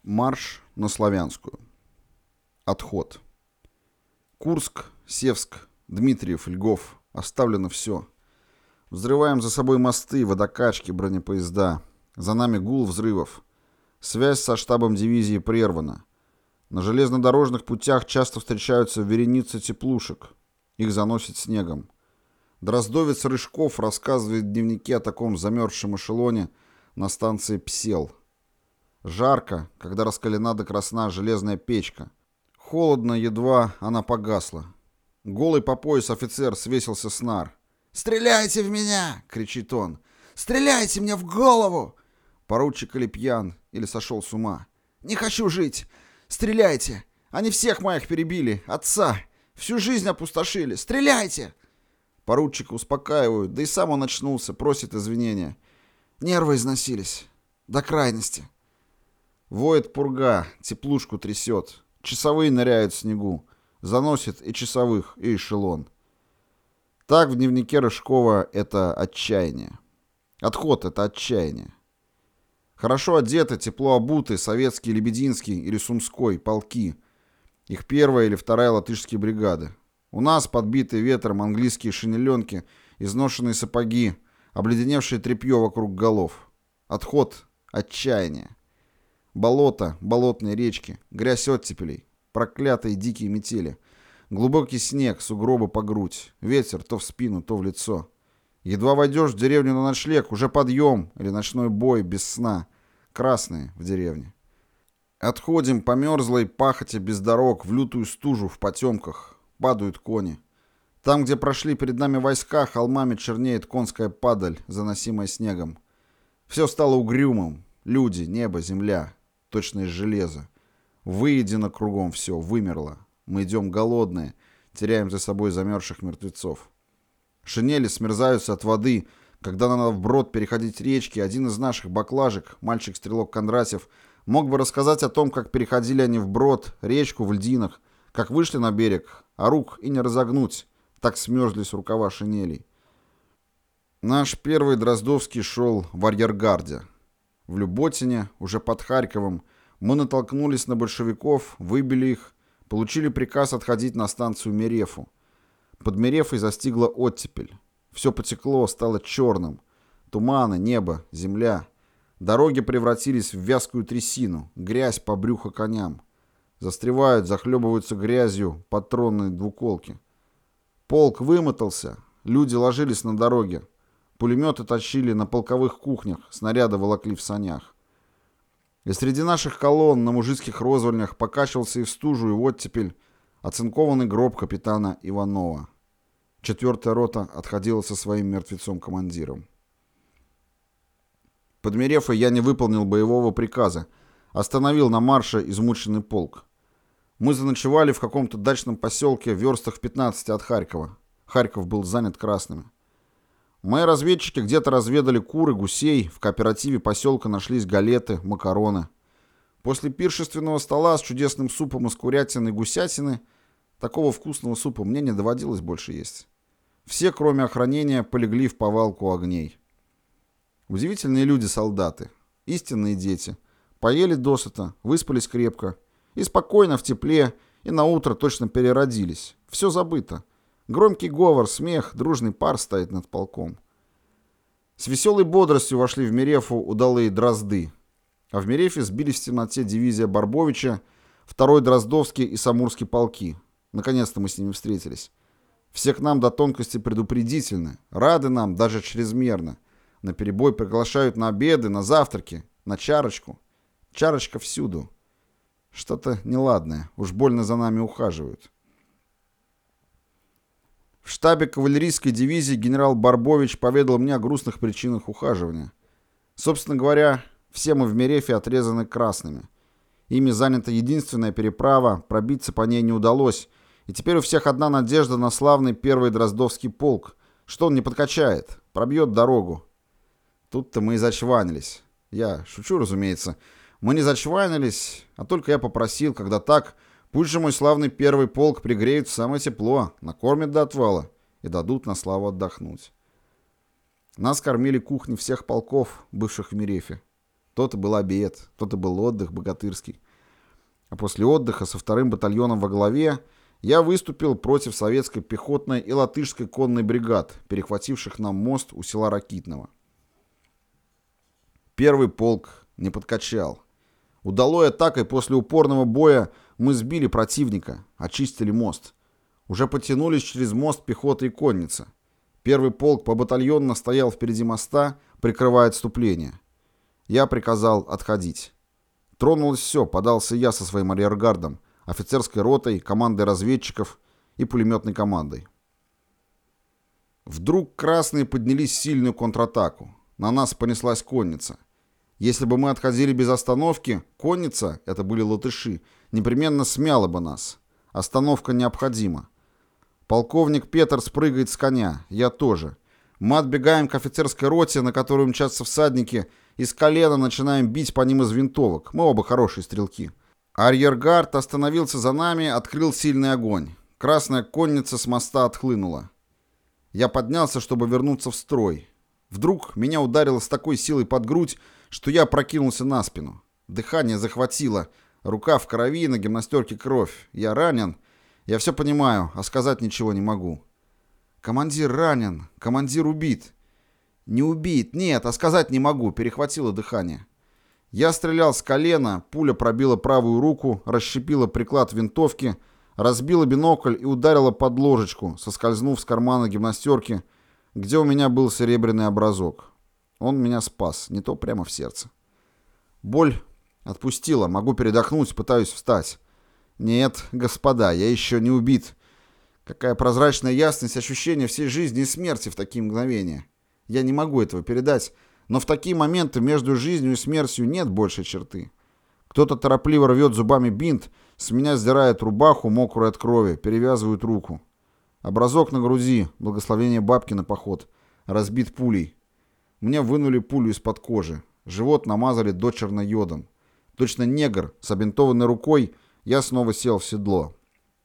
Марш на Славянскую. Отход. Курск, Севск, Дмитриев, Льгов. Оставлено все. Взрываем за собой мосты, водокачки, бронепоезда. За нами гул взрывов. Связь со штабом дивизии прервана. На железнодорожных путях часто встречаются вереницы теплушек. Их заносит снегом. Дроздовец Рыжков рассказывает в дневнике о таком замерзшем эшелоне на станции Псел. Жарко, когда раскалена до красна железная печка. Холодно, едва она погасла. Голый по пояс офицер свесился с нар. «Стреляйте в меня!» — кричит он. «Стреляйте мне в голову!» Поручик или пьян, или сошел с ума. «Не хочу жить! Стреляйте! Они всех моих перебили! Отца! Всю жизнь опустошили! Стреляйте!» Поручика успокаивают, да и сам он очнулся, просит извинения. Нервы износились. До крайности. Воет пурга, теплушку трясет. Часовые ныряют в снегу. Заносит и часовых, и эшелон. Так в дневнике Рыжкова это отчаяние. Отход — это отчаяние. Хорошо одеты, тепло обуты советские Лебединский или Сумской полки. Их первая или вторая латышские бригады. У нас подбитые ветром английские шинеленки, изношенные сапоги, обледеневшее тряпье вокруг голов. Отход — отчаяние. Болото, болотные речки, грязь оттепелей, проклятые дикие метели, глубокий снег, сугробы по грудь, ветер то в спину, то в лицо. Едва войдешь в деревню на ночлег, уже подъем или ночной бой без сна. Красные в деревне. Отходим по мерзлой пахоте без дорог в лютую стужу в потемках. Падают кони. Там, где прошли перед нами войска, холмами чернеет конская падаль, заносимая снегом. Все стало угрюмым. Люди, небо, земля. Точно из железа. Выедено кругом все, вымерло. Мы идем голодные, теряем за собой замерзших мертвецов. Шинели смерзаются от воды. Когда надо вброд переходить речки, один из наших баклажек, мальчик-стрелок Кондратьев, мог бы рассказать о том, как переходили они вброд, речку в льдинах, как вышли на берег, а рук и не разогнуть, так смерзлись рукава шинелей. Наш первый Дроздовский шел в арьергарде. В Люботине, уже под Харьковом, мы натолкнулись на большевиков, выбили их, получили приказ отходить на станцию Мерефу. Под Мерефой застигла оттепель. Все потекло, стало черным. Туманы, небо, земля. Дороги превратились в вязкую трясину, грязь по брюху коням. Застревают, захлебываются грязью патронные двуколки. Полк вымотался, люди ложились на дороге. Пулеметы тащили на полковых кухнях, снаряды волокли в санях. И среди наших колонн на мужицких розвольнях покачивался и в стужу, и в оттепель оцинкованный гроб капитана Иванова. 4-я рота отходила со своим мертвецом-командиром. Под Мерефой я не выполнил боевого приказа, остановил на марше измученный полк. Мы заночевали в каком-то дачном поселке в верстах в 15 от Харькова. Харьков был занят красными. Мои разведчики где-то разведали куры, гусей, в кооперативе поселка нашлись галеты, макароны. После пиршественного стола с чудесным супом из курятины и гусятины такого вкусного супа мне не доводилось больше есть. Все, кроме охранения, полегли в повалку огней. Удивительные люди-солдаты, истинные дети. Поели досыта, выспались крепко. И спокойно, в тепле, и наутро точно переродились. Все забыто. Громкий говор, смех, дружный пар стоит над полком. С веселой бодростью вошли в Мерефу удалые дрозды. А в Мерефе сбились в темноте дивизия Барбовича, 2-й Дроздовский и Самурский полки. Наконец-то мы с ними встретились. Все к нам до тонкости предупредительны, рады нам даже чрезмерно. Наперебой приглашают на обеды, на завтраки, на чарочку. Чарочка всюду. Что-то неладное, уж больно за нами ухаживают. В штабе кавалерийской дивизии генерал Барбович поведал мне о грустных причинах ухаживания. Собственно говоря, все мы в Мерефе отрезаны красными. Ими занята единственная переправа, пробиться по ней не удалось, и теперь у всех одна надежда на славный 1-й Дроздовский полк, что он не подкачает, пробьет дорогу. Тут-то мы и зачванились. Я шучу, разумеется. Мы не зачванились, а только я попросил, когда так, пусть же мой славный 1-й полк пригреют в самое тепло, накормят до отвала и дадут на славу отдохнуть. Нас кормили кухни всех полков, бывших в Мерефе. То-то был обед, то-то был отдых богатырский. А после отдыха со 2-м батальоном во главе я выступил против советской пехотной и латышской конной бригад, перехвативших нам мост у села Ракитного. 1-й полк не подкачал. Удалой атакой после упорного боя мы сбили противника, очистили мост. Уже потянулись через мост пехота и конница. 1-й полк побатальонно стоял впереди моста, прикрывая отступление. Я приказал отходить. Тронулось все, подался я со своим арьергардом, офицерской ротой, командой разведчиков и пулеметной командой. Вдруг красные поднялись в сильную контратаку. На нас понеслась конница. Если бы мы отходили без остановки, конница, это были латыши, непременно смяла бы нас. Остановка необходима. Полковник Петр спрыгает с коня, я тоже. Мы отбегаем к офицерской роте, на которую мчатся всадники, и с колена начинаем бить по ним из винтовок. Мы оба хорошие стрелки. Арьергард остановился за нами, открыл сильный огонь. Красная конница с моста отхлынула. Я поднялся, чтобы вернуться в строй. Вдруг меня ударило с такой силой под грудь, что я прокинулся на спину. Дыхание захватило. Рука в крови, на гимнастерке кровь. Я ранен. Я все понимаю, а сказать ничего не могу. Командир ранен. Командир убит. Не убит, нет, а сказать не могу. Перехватило дыхание. Я стрелял с колена, пуля пробила правую руку, расщепила приклад винтовки, разбила бинокль и ударила под ложечку, соскользнув с кармана гимнастерки, где у меня был серебряный образок. Он меня спас, не то прямо в сердце. Боль отпустила, могу передохнуть, пытаюсь встать. Нет, господа, я еще не убит. Какая прозрачная ясность ощущения всей жизни и смерти в такие мгновения. Я не могу этого передать, но в такие моменты между жизнью и смертью нет большей черты. Кто-то торопливо рвет зубами бинт, с меня сдирает рубаху, мокрую от крови, перевязывают руку. Образок на груди, благословение бабки на поход, разбит пулей. Мне вынули пулю из-под кожи, живот намазали дочерно йодом. Точно негр, с обинтованной рукой, я снова сел в седло.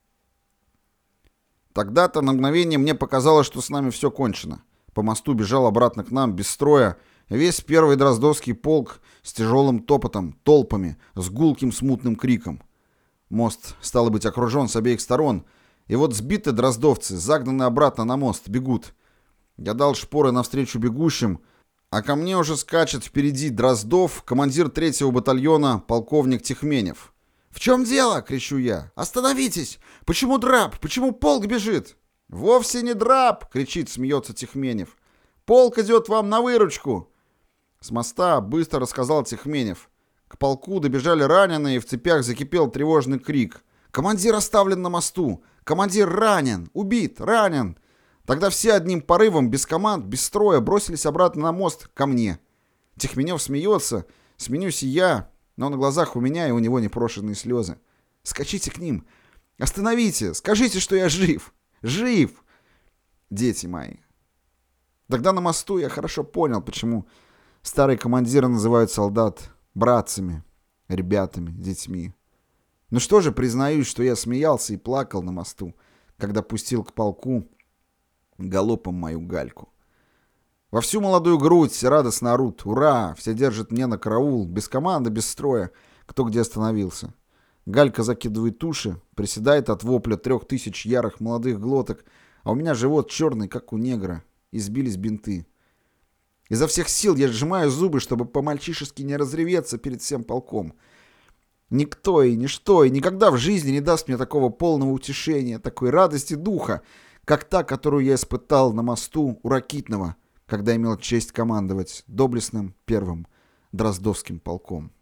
Тогда-то на мгновение мне показалось, что с нами все кончено. По мосту бежал обратно к нам, без строя, весь 1-й Дроздовский полк с тяжелым топотом, толпами, с гулким смутным криком. Мост, стало быть, окружен с обеих сторон, и вот сбиты дроздовцы, загнаны обратно на мост, бегут. Я дал шпоры навстречу бегущим, а ко мне уже скачет впереди Дроздов, командир 3-го батальона, полковник Тихменев. «В чем дело?» — кричу я. «Остановитесь! Почему драп? Почему полк бежит?» «Вовсе не драп!» — кричит, смеется Тихменев. «Полк идет вам на выручку!» С моста быстро рассказал Тихменев. К полку добежали раненые, и в цепях закипел тревожный крик. «Командир оставлен на мосту! Командир ранен! Убит! Ранен!» Тогда все одним порывом, без команд, без строя, бросились обратно на мост ко мне. Тихменев смеется, смеюсь и я, но на глазах у меня и у него непрошенные слезы. «Скачите к ним! Остановите! Скажите, что я жив! Жив! Дети мои!» Тогда на мосту я хорошо понял, почему старые командиры называют солдат братцами, ребятами, детьми. Ну что же, признаюсь, что я смеялся и плакал на мосту, когда пустил к полку галопом мою Гальку. Во всю молодую грудь все радостно орут: «Ура!» Все держат мне на караул, без команды, без строя, кто где остановился. Галька закидывает уши, приседает от вопля 3000 ярых молодых глоток, а у меня живот черный, как у негра, и сбились бинты. Изо всех сил я сжимаю зубы, чтобы по-мальчишески не разреветься перед всем полком. Никто и ничто и никогда в жизни не даст мне такого полного утешения, такой радости духа, как та, которую я испытал на мосту у Ракитного, когда имел честь командовать доблестным 1-м Дроздовским полком.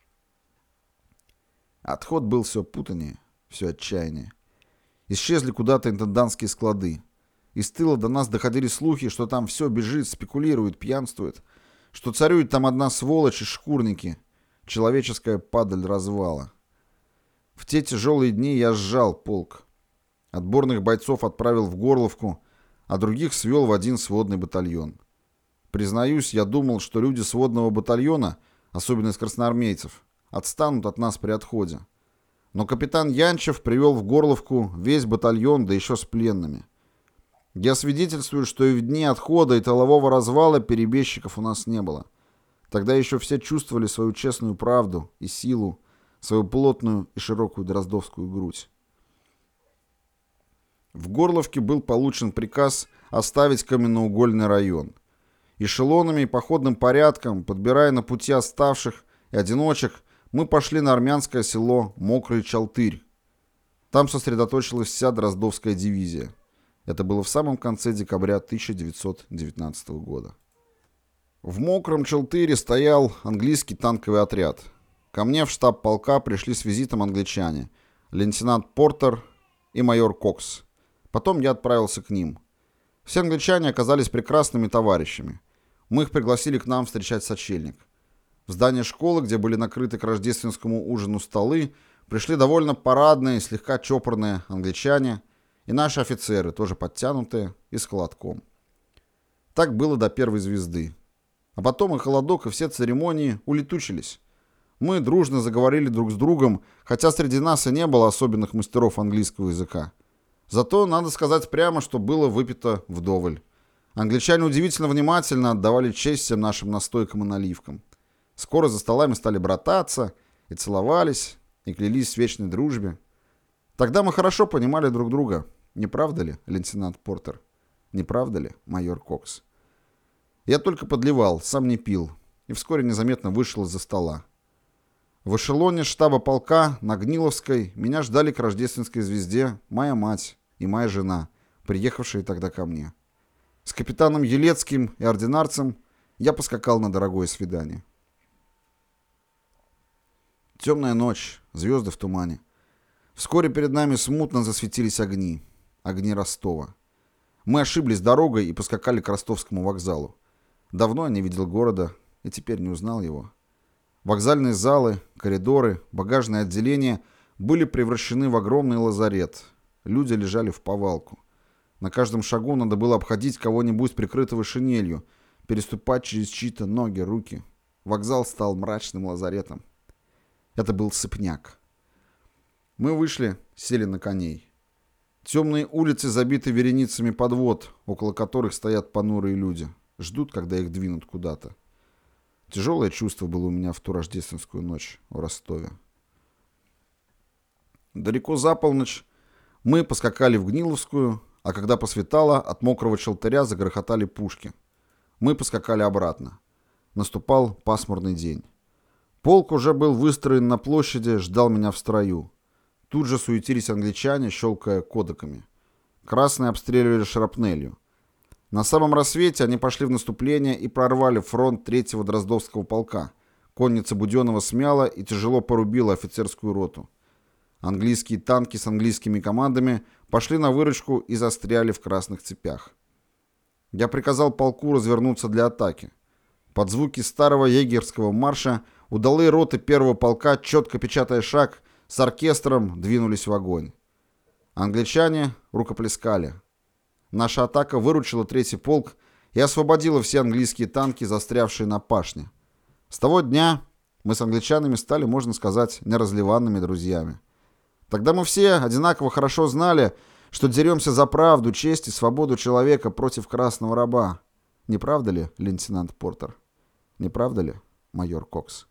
Отход был все путанее, все отчаяннее. Исчезли куда-то интендантские склады. Из тыла до нас доходили слухи, что там все бежит, спекулирует, пьянствует, что царюет там одна сволочь и шкурники, человеческая падаль развала. В те тяжелые дни я сжал полк. Отборных бойцов отправил в Горловку, а других свел в один сводный батальон. Признаюсь, я думал, что люди сводного батальона, особенно из красноармейцев, отстанут от нас при отходе. Но капитан Янчев привел в Горловку весь батальон, да еще с пленными. Я свидетельствую, что и в дни отхода и тылового развала перебежчиков у нас не было. Тогда еще все чувствовали свою честную правду и силу, свою плотную и широкую дроздовскую грудь. В Горловке был получен приказ оставить каменноугольный район. Эшелонами и походным порядком, подбирая на пути оставших и одиночек, мы пошли на армянское село Мокрый Чалтырь. Там сосредоточилась вся Дроздовская дивизия. Это было в самом конце декабря 1919 года. В Мокром Чалтыре стоял английский танковый отряд. Ко мне в штаб полка пришли с визитом англичане, лейтенант Портер и майор Кокс. Потом я отправился к ним. Все англичане оказались прекрасными товарищами. Мы их пригласили к нам встречать сочельник. В здание школы, где были накрыты к рождественскому ужину столы, пришли довольно парадные, слегка чопорные англичане и наши офицеры, тоже подтянутые и с холодком. Так было до первой звезды. А потом и холодок, и все церемонии улетучились. Мы дружно заговорили друг с другом, хотя среди нас и не было особенных мастеров английского языка. Зато надо сказать прямо, что было выпито вдоволь. Англичане удивительно внимательно отдавали честь всем нашим настойкам и наливкам. Скоро за столами стали брататься и целовались, и клялись в вечной дружбе. Тогда мы хорошо понимали друг друга. Не правда ли, лейтенант Портер? Не правда ли, майор Кокс? Я только подливал, сам не пил, и вскоре незаметно вышел из-за стола. В эшелоне штаба полка на Гниловской меня ждали к рождественской звезде моя мать и моя жена, приехавшие тогда ко мне. С капитаном Елецким и ординарцем я поскакал на дорогое свидание. Темная ночь, звезды в тумане. Вскоре перед нами смутно засветились огни. Огни Ростова. Мы ошиблись дорогой и поскакали к ростовскому вокзалу. Давно я не видел города и теперь не узнал его. Вокзальные залы, коридоры, багажные отделения были превращены в огромный лазарет. Люди лежали в повалку. На каждом шагу надо было обходить кого-нибудь прикрытого шинелью, переступать через чьи-то ноги, руки. Вокзал стал мрачным лазаретом. Это был Сыпняк. Мы вышли, сели на коней. Темные улицы забиты вереницами подвод, около которых стоят понурые люди. Ждут, когда их двинут куда-то. Тяжелое чувство было у меня в ту рождественскую ночь в Ростове. Далеко за полночь мы поскакали в Гниловскую, а когда посветало, от Мокрого Чалтыря загрохотали пушки. Мы поскакали обратно. Наступал пасмурный день. Полк уже был выстроен на площади, ждал меня в строю. Тут же суетились англичане, щелкая кодаками. Красные обстреливали шрапнелью. На самом рассвете они пошли в наступление и прорвали фронт 3-го Дроздовского полка. Конница Буденова смяла и тяжело порубила офицерскую роту. Английские танки с английскими командами пошли на выручку и застряли в красных цепях. Я приказал полку развернуться для атаки. Под звуки старого егерского марша удалые роты 1-го полка, четко печатая шаг, с оркестром двинулись в огонь. Англичане рукоплескали. Наша атака выручила 3-й полк и освободила все английские танки, застрявшие на пашне. С того дня мы с англичанами стали, можно сказать, неразливанными друзьями. Тогда мы все одинаково хорошо знали, что деремся за правду, честь и свободу человека против красного раба. Не правда ли, лейтенант Портер? Не правда ли, майор Кокс?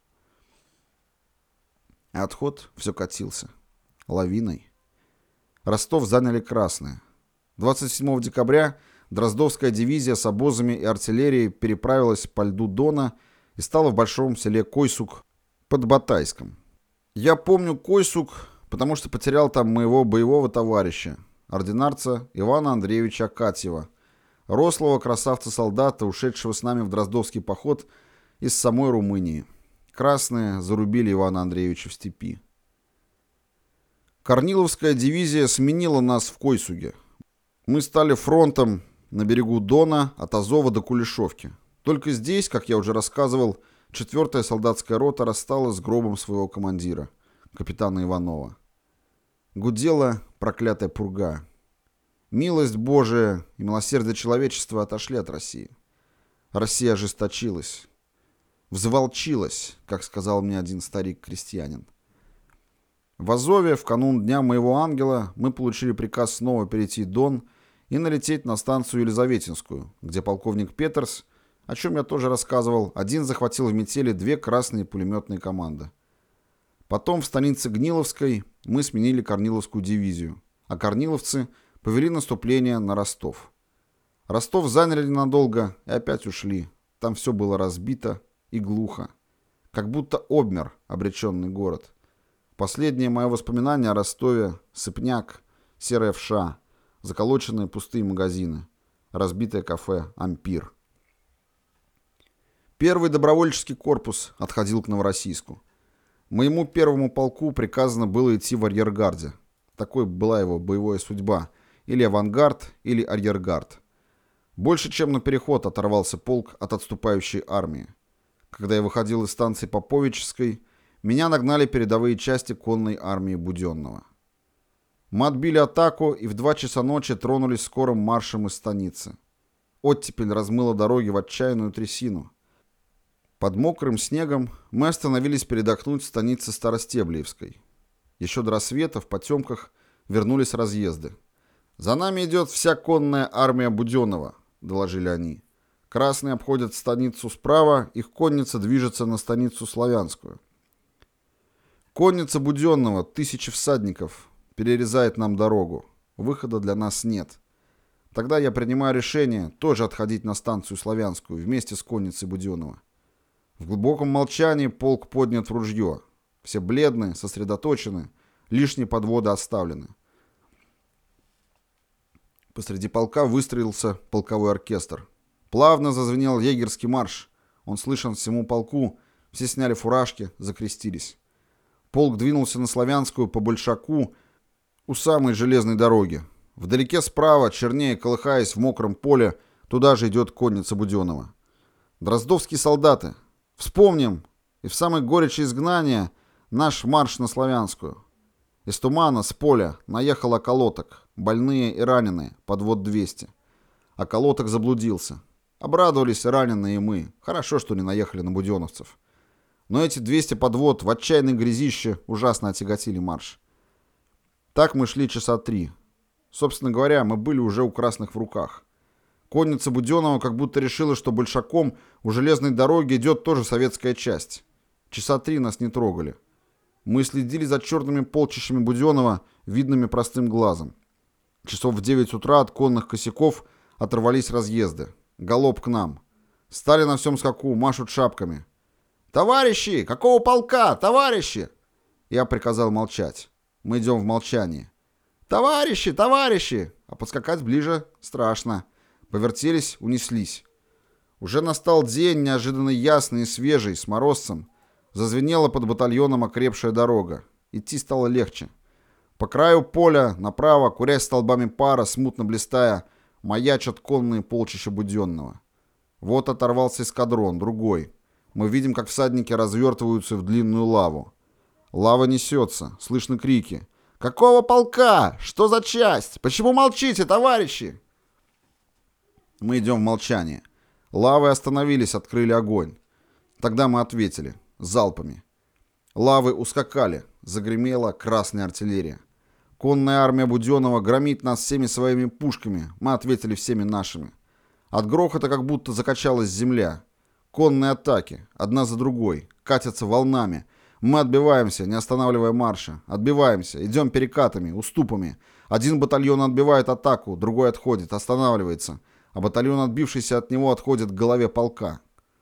Отход все катился. Лавиной. Ростов заняли красные. 27 декабря Дроздовская дивизия с обозами и артиллерией переправилась по льду Дона и стала в большом селе Койсук под Батайском. Я помню Койсук, потому что потерял там моего боевого товарища, ординарца Ивана Андреевича Акатьева, рослого красавца-солдата, ушедшего с нами в Дроздовский поход из самой Румынии. Красные зарубили Ивана Андреевича в степи. Корниловская дивизия сменила нас в Койсуге. Мы стали фронтом на берегу Дона от Азова до Кулешовки. Только здесь, как я уже рассказывал, 4-я солдатская рота рассталась с гробом своего командира, капитана Иванова. Гудела проклятая пурга. Милость Божия и милосердие человечества отошли от России. Россия ожесточилась. Взволчилась, как сказал мне один старик-крестьянин. В Азове в канун Дня моего ангела мы получили приказ снова перейти Дон и налететь на станцию Елизаветинскую, где полковник Петерс, о чем я тоже рассказывал, один захватил в метели 2 красные пулеметные команды. Потом в станице Гниловской мы сменили Корниловскую дивизию, а корниловцы повели наступление на Ростов. Ростов заняли ненадолго и опять ушли. Там все было разбито и глухо. Как будто обмер обреченный город. Последнее мое воспоминание о Ростове — сыпняк, серая вша, заколоченные пустые магазины, разбитое кафе «Ампир». Первый добровольческий корпус отходил к Новороссийску. Моему первому полку приказано было идти в арьергарде. Такой была его боевая судьба. Или авангард, или арьергард. Больше чем на переход оторвался полк от отступающей армии. Когда я выходил из станции Поповичской, меня нагнали передовые части конной армии Буденного. Мы отбили атаку и в 2 часа ночи тронулись скорым маршем из станицы. Оттепель размыла дороги в отчаянную трясину. Под мокрым снегом мы остановились передохнуть в станице Старостеблеевской. Еще до рассвета в потемках вернулись разъезды. «За нами идет вся конная армия Буденного», — доложили они. «Красные обходят станицу справа, их конница движется на станицу Славянскую. Конница Буденного, 1000 всадников, перерезает нам дорогу. Выхода для нас нет. Тогда я принимаю решение тоже отходить на станцию Славянскую вместе с конницей Буденного. В глубоком молчании полк поднят в ружье. Все бледны, сосредоточены, лишние подводы оставлены. Посреди полка выстроился полковой оркестр. Плавно зазвенел егерский марш. Он слышен всему полку. Все сняли фуражки, закрестились. Полк двинулся на Славянскую по Большаку у самой железной дороги. Вдалеке справа, чернее колыхаясь в мокром поле, туда же идет конница Буденного. Дроздовские солдаты, вспомним, и в самой горечи изгнания наш марш на Славянскую. Из тумана, с поля, наехал околоток, больные и раненые, подвод 200. Околоток заблудился. Обрадовались и раненые, и мы. Хорошо, что не наехали на буденовцев. Но эти 200 подвод в отчаянной грязище ужасно отяготили марш. Так мы шли часа 3. Собственно говоря, мы были уже у красных в руках. Конница Буденного как будто решила, что большаком у железной дороги идет тоже советская часть. Часа 3 нас не трогали. Мы следили за черными полчищами Буденного, видными простым глазом. Часов в 9 утра от конных косяков оторвались разъезды. Галоп к нам. Стали на всем скаку, машут шапками. «Товарищи! Какого полка? Товарищи!» Я приказал молчать. Мы идем в молчании. «Товарищи! Товарищи!» А подскакать ближе страшно. Повертелись, унеслись. Уже настал день, неожиданно ясный и свежий, с морозцем. Зазвенела под батальоном окрепшая дорога. Идти стало легче. По краю поля, направо, курясь столбами пара, смутно блистая, маячат конные полчища Буденного. Вот оторвался эскадрон, другой. Мы видим, как всадники развертываются в длинную лаву. Лава несется, слышны крики. «Какого полка? Что за часть? Почему молчите, товарищи?» Мы идем в молчании. Лавы остановились, открыли огонь. Тогда мы ответили. Залпами. Лавы ускакали. Загремела красная артиллерия. Конная армия Буденного громит нас всеми своими пушками. Мы ответили всеми нашими. От грохота как будто закачалась земля. Конные атаки, одна за другой, катятся волнами. Мы отбиваемся, не останавливая марша. Отбиваемся, идем перекатами, уступами. Один батальон отбивает атаку, другой отходит, останавливается. А батальон, отбившийся от него, отходит к голове полка.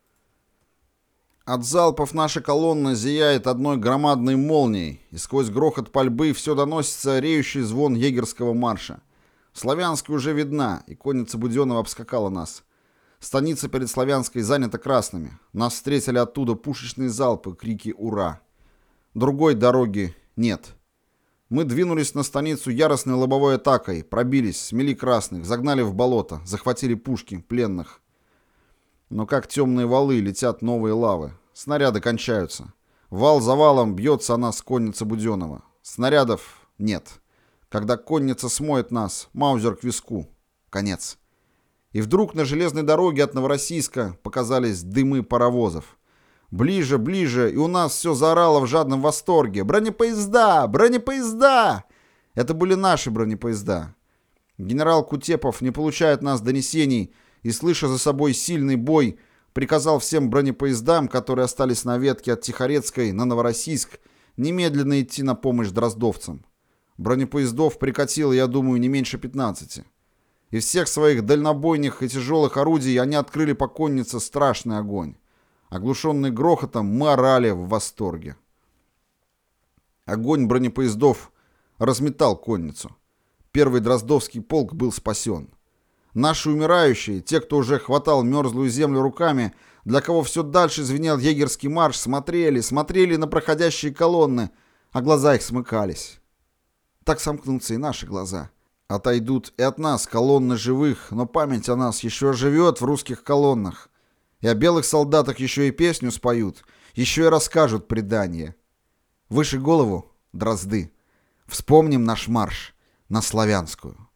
От залпов наша колонна зияет одной громадной молнией, и сквозь грохот пальбы все доносится реющий звон егерского марша. Славянская уже видна, и конница Буденного обскакала нас. Станица перед Славянской занята красными. Нас встретили оттуда пушечные залпы, крики «Ура!». Другой дороги нет. Мы двинулись на станицу яростной лобовой атакой, пробились, смели красных, загнали в болото, захватили пушки, пленных. Но как темные валы летят новые лавы. Снаряды кончаются. Вал за валом бьется о нас конница Буденного. Снарядов нет. Когда конница смоет нас, маузер к виску. Конец. И вдруг на железной дороге от Новороссийска показались дымы паровозов. Ближе, ближе, и у нас все заорало в жадном восторге. «Бронепоезда! Бронепоезда!» Это были наши бронепоезда. Генерал Кутепов не получает от нас донесений и, слыша за собой сильный бой, приказал всем бронепоездам, которые остались на ветке от Тихорецкой на Новороссийск, немедленно идти на помощь дроздовцам. Бронепоездов прикатило, я думаю, не меньше 15. Из всех своих дальнобойных и тяжелых орудий они открыли по коннице страшный огонь. Оглушенный грохотом, мы орали в восторге. Огонь бронепоездов разметал конницу. Первый Дроздовский полк был спасен. Наши умирающие, те, кто уже хватал мерзлую землю руками, для кого все дальше звенел егерский марш, смотрели на проходящие колонны, а глаза их смыкались. Так сомкнутся и наши глаза. Отойдут и от нас колонны живых, но память о нас еще живет в русских колоннах. И о белых солдатах еще и песню споют, еще и расскажут предание. Выше голову, дрозды, вспомним наш марш на Славянскую.